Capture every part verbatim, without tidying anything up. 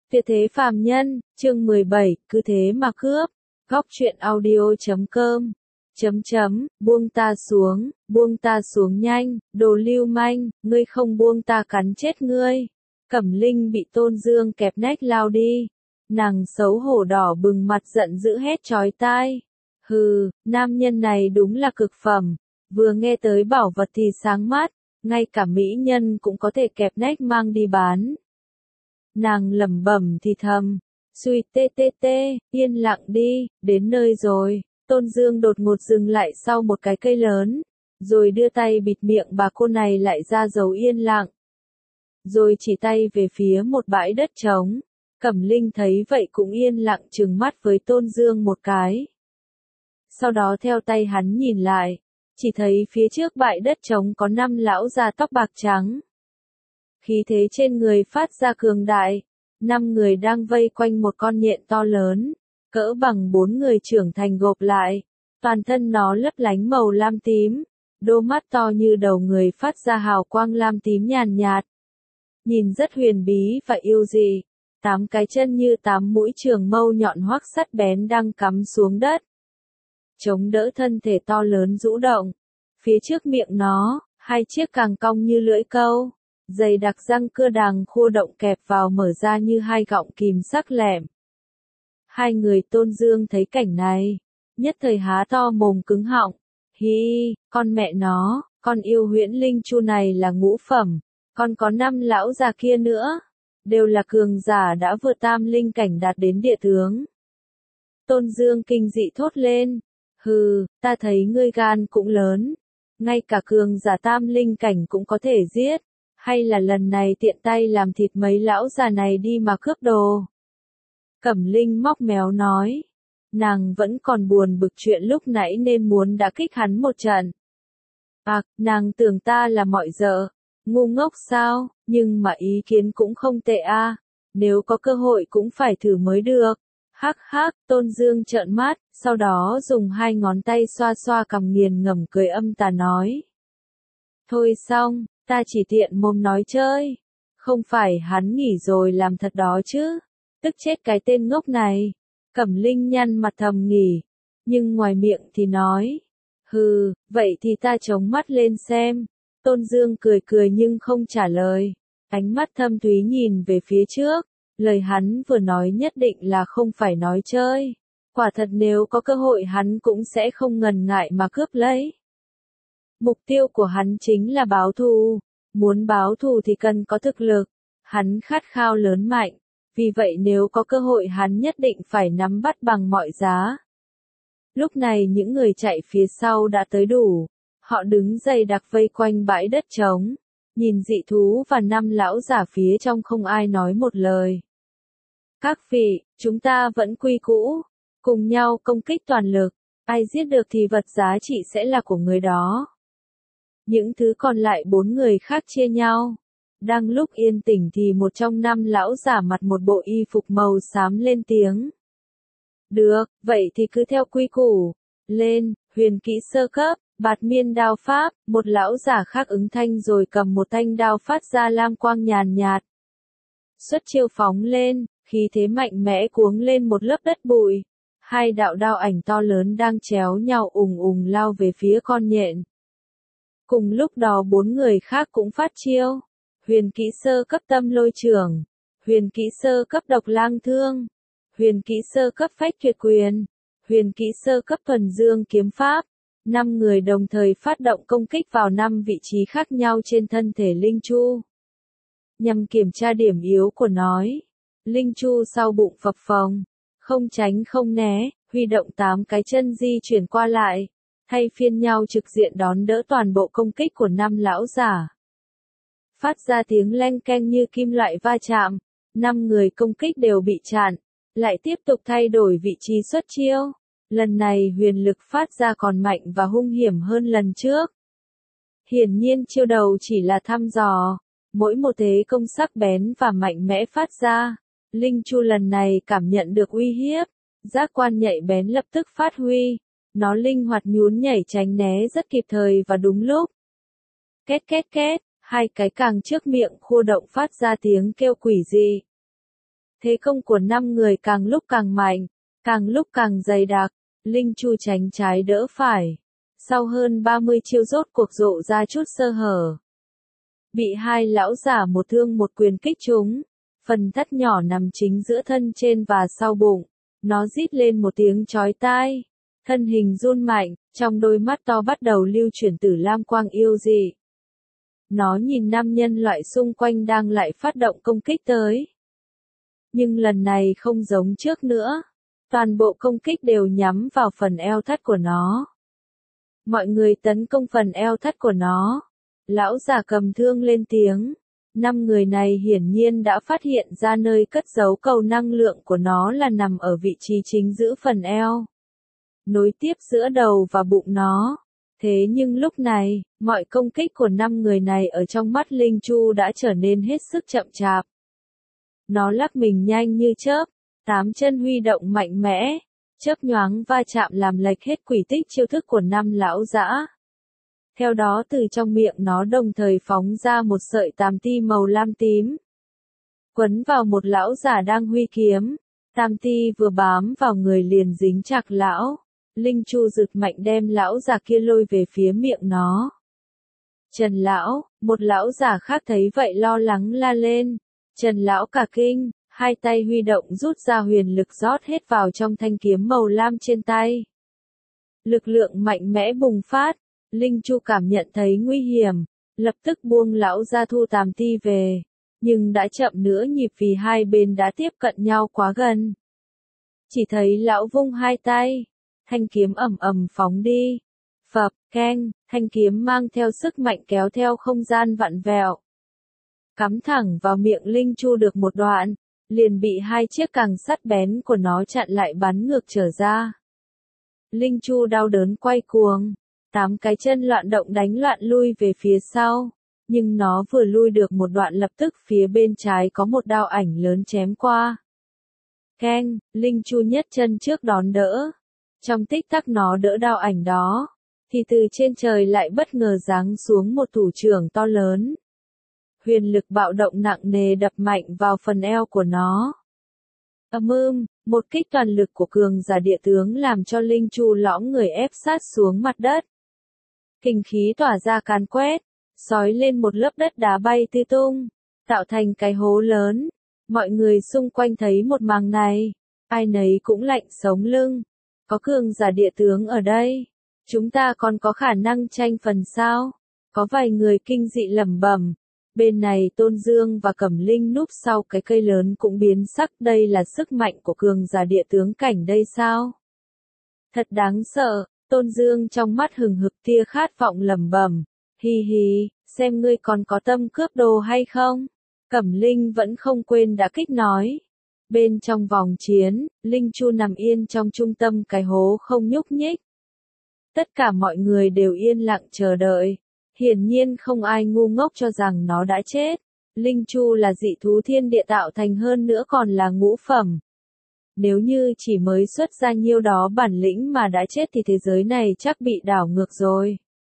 Tuyệt thế phàm nhân, chương mười bảy, cứ thế mà cướp. Góc truyện audio chấm com. Chấm chấm, buông ta xuống, buông ta xuống nhanh, đồ lưu manh, ngươi không buông ta cắn chết ngươi. Cẩm Linh bị Tôn Dương kẹp nách lao đi. Nàng xấu hổ đỏ bừng mặt giận dữ hét chói tai. Hừ, nam nhân này đúng là cực phẩm. Vừa nghe tới bảo vật thì sáng mắt, ngay cả mỹ nhân cũng có thể kẹp nách mang đi bán. Nàng lẩm bẩm thì thầm, suy tê tê tê, yên lặng đi, đến nơi rồi. Tôn Dương đột ngột dừng lại sau một cái cây lớn, rồi đưa tay bịt miệng bà cô này lại ra dấu yên lặng. Rồi chỉ tay về phía một bãi đất trống. Cẩm Linh thấy vậy cũng yên lặng trừng mắt với Tôn Dương một cái. Sau đó theo tay hắn nhìn lại, chỉ thấy phía trước bãi đất trống có năm lão già tóc bạc trắng. Khí thế trên người phát ra cường đại, năm người đang vây quanh một con nhện to lớn, cỡ bằng bốn người trưởng thành gộp lại, toàn thân nó lấp lánh màu lam tím, đôi mắt to như đầu người phát ra hào quang lam tím nhàn nhạt, nhìn rất huyền bí và yêu dị. Tám cái chân như tám mũi trường mâu nhọn hoắc sắt bén đang cắm xuống đất, chống đỡ thân thể to lớn rũ động. Phía trước miệng nó, hai chiếc càng cong như lưỡi câu, dày đặc răng cưa đàng khô động kẹp vào mở ra như hai gọng kìm sắc lẹm. Hai người Tôn Dương thấy cảnh này, nhất thời há to mồm cứng họng. Hi, con mẹ nó, con yêu huyễn linh chu này là ngũ phẩm, còn có năm lão già kia nữa, đều là cường giả đã vượt tam linh cảnh đạt đến địa tướng. Tôn Dương kinh dị thốt lên, hừ, ta thấy ngươi gan cũng lớn, ngay cả cường giả tam linh cảnh cũng có thể giết, hay là lần này tiện tay làm thịt mấy lão già này đi mà cướp đồ. Cẩm Linh móc méo nói, nàng vẫn còn buồn bực chuyện lúc nãy nên muốn đã kích hắn một trận. À, nàng tưởng ta là mọi dợ, ngu ngốc sao, nhưng mà ý kiến cũng không tệ a, à. Nếu có cơ hội cũng phải thử mới được. Hắc hắc, Tôn Dương trợn mắt, sau đó dùng hai ngón tay xoa xoa cằm nghiền ngẫm cười âm tà nói. Thôi xong, ta chỉ tiện mồm nói chơi, không phải hắn nghỉ rồi làm thật đó chứ, tức chết cái tên ngốc này. Cẩm Linh nhăn mặt thầm nghỉ, nhưng ngoài miệng thì nói, hừ, vậy thì ta chống mắt lên xem. Tôn Dương cười cười nhưng không trả lời, ánh mắt thâm thúy nhìn về phía trước, lời hắn vừa nói nhất định là không phải nói chơi, quả thật nếu có cơ hội hắn cũng sẽ không ngần ngại mà cướp lấy. Mục tiêu của hắn chính là báo thù, muốn báo thù thì cần có thực lực, hắn khát khao lớn mạnh, vì vậy nếu có cơ hội hắn nhất định phải nắm bắt bằng mọi giá. Lúc này những người chạy phía sau đã tới đủ, họ đứng dày đặc vây quanh bãi đất trống, nhìn dị thú và năm lão giả phía trong không ai nói một lời. Các vị, chúng ta vẫn quy cũ, cùng nhau công kích toàn lực, ai giết được thì vật giá trị sẽ là của người đó. Những thứ còn lại bốn người khác chia nhau. Đang lúc yên tĩnh thì một trong năm lão giả mặt một bộ y phục màu xám lên tiếng. Được, vậy thì cứ theo quy củ. Lên, huyền kỹ sơ cấp, bạt miên đao pháp, một lão giả khác ứng thanh rồi cầm một thanh đao phát ra lam quang nhàn nhạt. Xuất chiêu phóng lên, khí thế mạnh mẽ cuống lên một lớp đất bụi. Hai đạo đao ảnh to lớn đang chéo nhau ùng ùng lao về phía con nhện. Cùng lúc đó bốn người khác cũng phát chiêu. Huyền kỹ sơ cấp tâm lôi trưởng, huyền kỹ sơ cấp độc lang thương, huyền kỹ sơ cấp phách tuyệt quyền, huyền kỹ sơ cấp thuần dương kiếm pháp. Năm người đồng thời phát động công kích vào năm vị trí khác nhau trên thân thể Linh Chu. Nhằm kiểm tra điểm yếu của nó, Linh Chu sau bụng phập phồng, không tránh không né, huy động tám cái chân di chuyển qua lại, thay phiên nhau trực diện đón đỡ toàn bộ công kích của năm lão giả. Phát ra tiếng leng keng như kim loại va chạm, năm người công kích đều bị chặn, lại tiếp tục thay đổi vị trí xuất chiêu. Lần này huyền lực phát ra còn mạnh và hung hiểm hơn lần trước. Hiển nhiên chiêu đầu chỉ là thăm dò, mỗi một thế công sắc bén và mạnh mẽ phát ra. Linh Chu lần này cảm nhận được uy hiếp, giác quan nhạy bén lập tức phát huy, nó linh hoạt nhún nhảy tránh né rất kịp thời và đúng lúc. Két két két. Hai cái càng trước miệng khô động phát ra tiếng kêu quỷ dị. Thế công của năm người càng lúc càng mạnh, càng lúc càng dày đặc, Linh Chu tránh trái đỡ phải. Sau hơn ba mươi chiêu rốt cuộc rộ ra chút sơ hở. Bị hai lão giả một thương một quyền kích trúng, phần thắt nhỏ nằm chính giữa thân trên và sau bụng. Nó rít lên một tiếng chói tai, thân hình run mạnh, trong đôi mắt to bắt đầu lưu chuyển tử lam quang yêu dị. Nó nhìn năm nhân loại xung quanh đang lại phát động công kích tới. Nhưng lần này không giống trước nữa, toàn bộ công kích đều nhắm vào phần eo thắt của nó. Mọi người tấn công phần eo thắt của nó. Lão già cầm thương lên tiếng. Năm người này hiển nhiên đã phát hiện ra nơi cất giấu cầu năng lượng của nó là nằm ở vị trí chính giữa phần eo, nối tiếp giữa đầu và bụng nó. Thế nhưng lúc này, mọi công kích của năm người này ở trong mắt Linh Chu đã trở nên hết sức chậm chạp. Nó lắc mình nhanh như chớp, tám chân huy động mạnh mẽ, chớp nhoáng va chạm làm lệch hết quỹ tích chiêu thức của năm lão dã. Theo đó từ trong miệng nó đồng thời phóng ra một sợi tàm ti màu lam tím, quấn vào một lão giả đang huy kiếm. Tàm ti vừa bám vào người liền dính chặt lão. Linh Chu giật mạnh đem lão già kia lôi về phía miệng nó. Trần lão, một lão giả khác thấy vậy lo lắng la lên. Trần lão cả kinh, hai tay huy động rút ra huyền lực rót hết vào trong thanh kiếm màu lam trên tay. Lực lượng mạnh mẽ bùng phát. Linh Chu cảm nhận thấy nguy hiểm, lập tức buông lão ra thu tàm ti về, nhưng đã chậm nửa nhịp vì hai bên đã tiếp cận nhau quá gần. Chỉ thấy lão vung hai tay, thanh kiếm ầm ầm phóng đi. Phập, keng, thanh kiếm mang theo sức mạnh kéo theo không gian vặn vẹo. Cắm thẳng vào miệng Linh Chu được một đoạn, liền bị hai chiếc càng sắt bén của nó chặn lại bắn ngược trở ra. Linh Chu đau đớn quay cuồng. Tám cái chân loạn động đánh loạn lui về phía sau, nhưng nó vừa lui được một đoạn lập tức phía bên trái có một đao ảnh lớn chém qua. Keng, Linh Chu nhất chân trước đón đỡ. Trong tích tắc nó đỡ đao ảnh đó, thì từ trên trời lại bất ngờ giáng xuống một thủ trưởng to lớn. Huyền lực bạo động nặng nề đập mạnh vào phần eo của nó. Ầm ưm, một kích toàn lực của cường giả địa tướng làm cho Linh Chu lõm người ép sát xuống mặt đất. Kinh khí tỏa ra càn quét, xói lên một lớp đất đá bay tứ tung, tạo thành cái hố lớn. Mọi người xung quanh thấy một màn này, ai nấy cũng lạnh sống lưng. Có cường giả địa tướng ở đây, chúng ta còn có khả năng tranh phần sao? Có vài người kinh dị lẩm bẩm. Bên này Tôn Dương và Cẩm Linh núp sau cái cây lớn cũng biến sắc, đây là sức mạnh của cường giả địa tướng cảnh đây sao? Thật đáng sợ. Tôn Dương trong mắt hừng hực tia khát vọng lẩm bẩm, hi hi, xem ngươi còn có tâm cướp đồ hay không? Cẩm Linh vẫn không quên đã kích nói. Bên trong vòng chiến, Linh Chu nằm yên trong trung tâm cái hố không nhúc nhích. Tất cả mọi người đều yên lặng chờ đợi. Hiển nhiên không ai ngu ngốc cho rằng nó đã chết. Linh Chu là dị thú thiên địa tạo thành, hơn nữa còn là ngũ phẩm. Nếu như chỉ mới xuất ra nhiêu đó bản lĩnh mà đã chết thì thế giới này chắc bị đảo ngược rồi.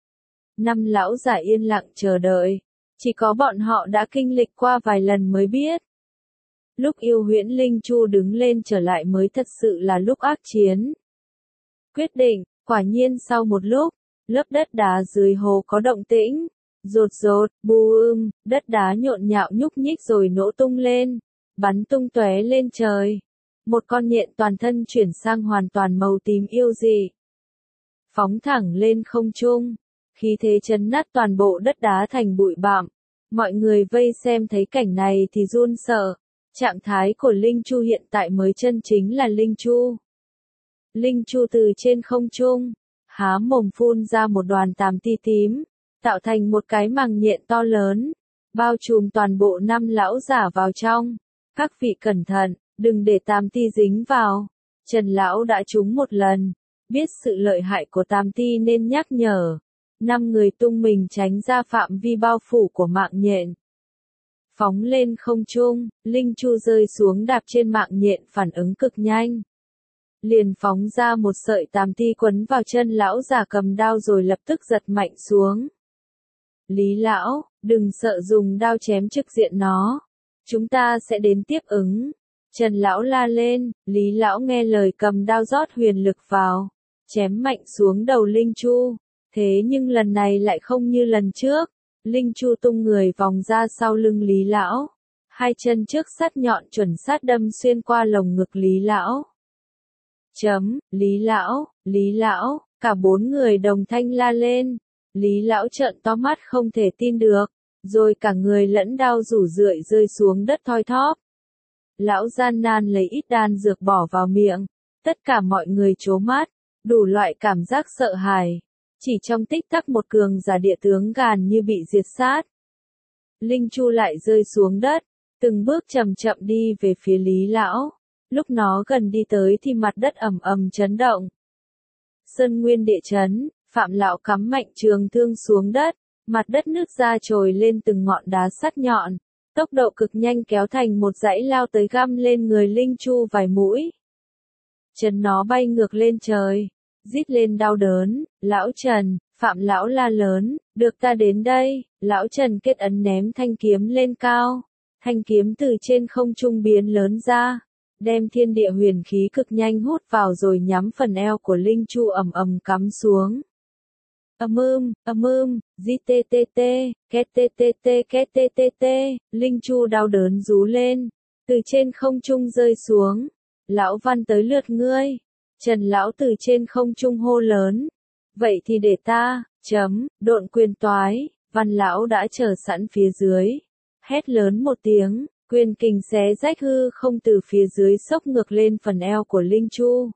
Năm lão giả yên lặng chờ đợi. Chỉ có bọn họ đã kinh lịch qua vài lần mới biết. Lúc yêu huyễn Linh Chu đứng lên trở lại mới thật sự là lúc ác chiến. Quyết định, quả nhiên sau một lúc, lớp đất đá dưới hồ có động tĩnh. Rột rột, bù ưm, đất đá nhộn nhạo nhúc nhích rồi nổ tung lên, bắn tung tóe lên trời. Một con nhện toàn thân chuyển sang hoàn toàn màu tím yêu dị. Phóng thẳng lên không trung, khí thế chấn nát toàn bộ đất đá thành bụi bặm. Mọi người vây xem thấy cảnh này thì run sợ. Trạng thái của Linh Chu hiện tại mới chân chính là Linh Chu. Linh Chu từ trên không trung, há mồm phun ra một đoàn tàm ti tím, tạo thành một cái màng nhện to lớn, bao trùm toàn bộ năm lão giả vào trong. Các vị cẩn thận, đừng để tàm ti dính vào. Trần lão đã trúng một lần, biết sự lợi hại của tàm ti nên nhắc nhở. Năm người tung mình tránh ra phạm vi bao phủ của mạng nhện. Phóng lên không trung, Linh Chu rơi xuống đạp trên mạng nhện phản ứng cực nhanh. Liền phóng ra một sợi tàm ti quấn vào chân lão giả cầm đao rồi lập tức giật mạnh xuống. Lý lão, đừng sợ dùng đao chém trực diện nó. Chúng ta sẽ đến tiếp ứng. Trần lão la lên, Lý lão nghe lời cầm đao rót huyền lực vào, chém mạnh xuống đầu Linh Chu. Thế nhưng lần này lại không như lần trước, Linh Chu tung người vòng ra sau lưng Lý lão, hai chân trước sắt nhọn chuẩn xác đâm xuyên qua lồng ngực Lý lão. Chấm, Lý lão, Lý lão, cả bốn người đồng thanh la lên. Lý lão trợn to mắt không thể tin được, rồi cả người lẫn đao rủ rượi rơi xuống đất thoi thóp. Lão gian nan lấy ít đan dược bỏ vào miệng, tất cả mọi người trố mắt, đủ loại cảm giác sợ hãi. Chỉ trong tích tắc một cường giả địa tướng gàn như bị diệt sát. Linh Chu lại rơi xuống đất, từng bước chậm chậm đi về phía Lý lão. Lúc nó gần đi tới thì mặt đất ầm ầm chấn động. Sơn nguyên địa chấn, Phạm lão cắm mạnh trường thương xuống đất, mặt đất nứt ra trồi lên từng ngọn đá sắt nhọn, tốc độ cực nhanh kéo thành một dãy lao tới găm lên người Linh Chu vài mũi. Chân nó bay ngược lên trời, rít lên đau đớn. Lão Trần, Phạm lão la lớn, được ta đến đây. Lão Trần kết ấn ném thanh kiếm lên cao, thanh kiếm từ trên không trung biến lớn ra, đem thiên địa huyền khí cực nhanh hút vào rồi nhắm phần eo của Linh Chu ầm ầm cắm xuống. Ầm ưm, ầm ưm, di tê tê tê, két tê tê tê, két tê tê tê, Linh Chu đau đớn rú lên, từ trên không trung rơi xuống. Lão Văn tới lượt ngươi. Trần lão từ trên không trung hô lớn. Vậy thì để ta, chấm, độn quyền toái. Văn lão đã chờ sẵn phía dưới. Hét lớn một tiếng, quyền kình xé rách hư không từ phía dưới xốc ngược lên phần eo của Linh Chu.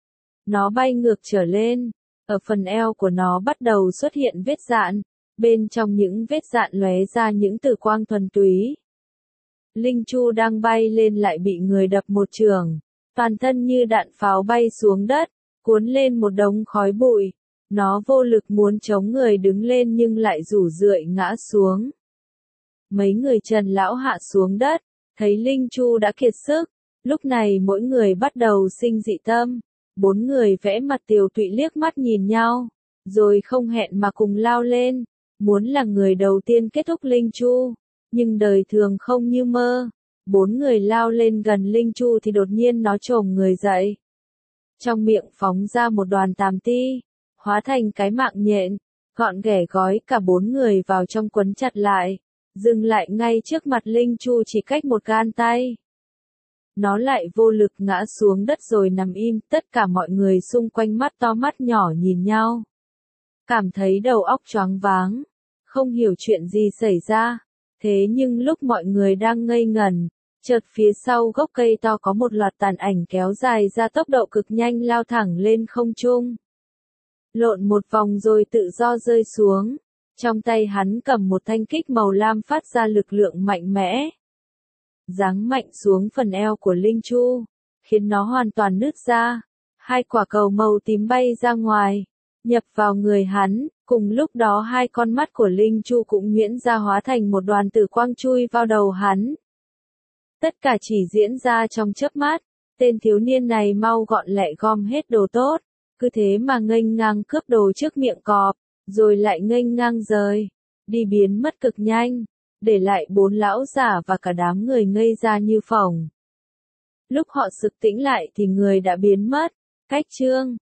Nó bay ngược trở lên. Ở phần eo của nó bắt đầu xuất hiện vết dạn, bên trong những vết dạn lóe ra những tử quang thuần túy. Linh Chu đang bay lên lại bị người đập một chưởng, toàn thân như đạn pháo bay xuống đất, cuốn lên một đống khói bụi. Nó vô lực muốn chống người đứng lên nhưng lại rủ rượi ngã xuống. Mấy người Trần lão hạ xuống đất, thấy Linh Chu đã kiệt sức, lúc này mỗi người bắt đầu sinh dị tâm. Bốn người vẽ mặt tiều tụy liếc mắt nhìn nhau, rồi không hẹn mà cùng lao lên, muốn là người đầu tiên kết thúc Linh Chu. Nhưng đời thường không như mơ, bốn người lao lên gần Linh Chu thì đột nhiên nó chồm người dậy. Trong miệng phóng ra một đoàn tàm ti, hóa thành cái mạng nhện, gọn ghẻ gói cả bốn người vào trong quấn chặt lại, dừng lại ngay trước mặt Linh Chu chỉ cách một gan tay. Nó lại vô lực ngã xuống đất rồi nằm im, tất cả mọi người xung quanh mắt to mắt nhỏ nhìn nhau. Cảm thấy đầu óc choáng váng, không hiểu chuyện gì xảy ra. Thế nhưng lúc mọi người đang ngây ngẩn, chợt phía sau gốc cây to có một loạt tàn ảnh kéo dài ra tốc độ cực nhanh lao thẳng lên không trung. Lộn một vòng rồi tự do rơi xuống. Trong tay hắn cầm một thanh kích màu lam phát ra lực lượng mạnh mẽ. Giáng mạnh xuống phần eo của Linh Chu, khiến nó hoàn toàn nứt ra. Hai quả cầu màu tím bay ra ngoài, nhập vào người hắn. Cùng lúc đó hai con mắt của Linh Chu cũng nhuyễn ra hóa thành một đoàn tử quang chui vào đầu hắn. Tất cả chỉ diễn ra trong chớp mắt. Tên thiếu niên này mau gọn lẹ gom hết đồ tốt, cứ thế mà nghênh ngang cướp đồ trước miệng cọp, rồi lại nghênh ngang rời, đi biến mất cực nhanh, để lại bốn lão giả và cả đám người ngây ra như phỏng. Lúc họ sực tỉnh lại thì người đã biến mất. Cách chương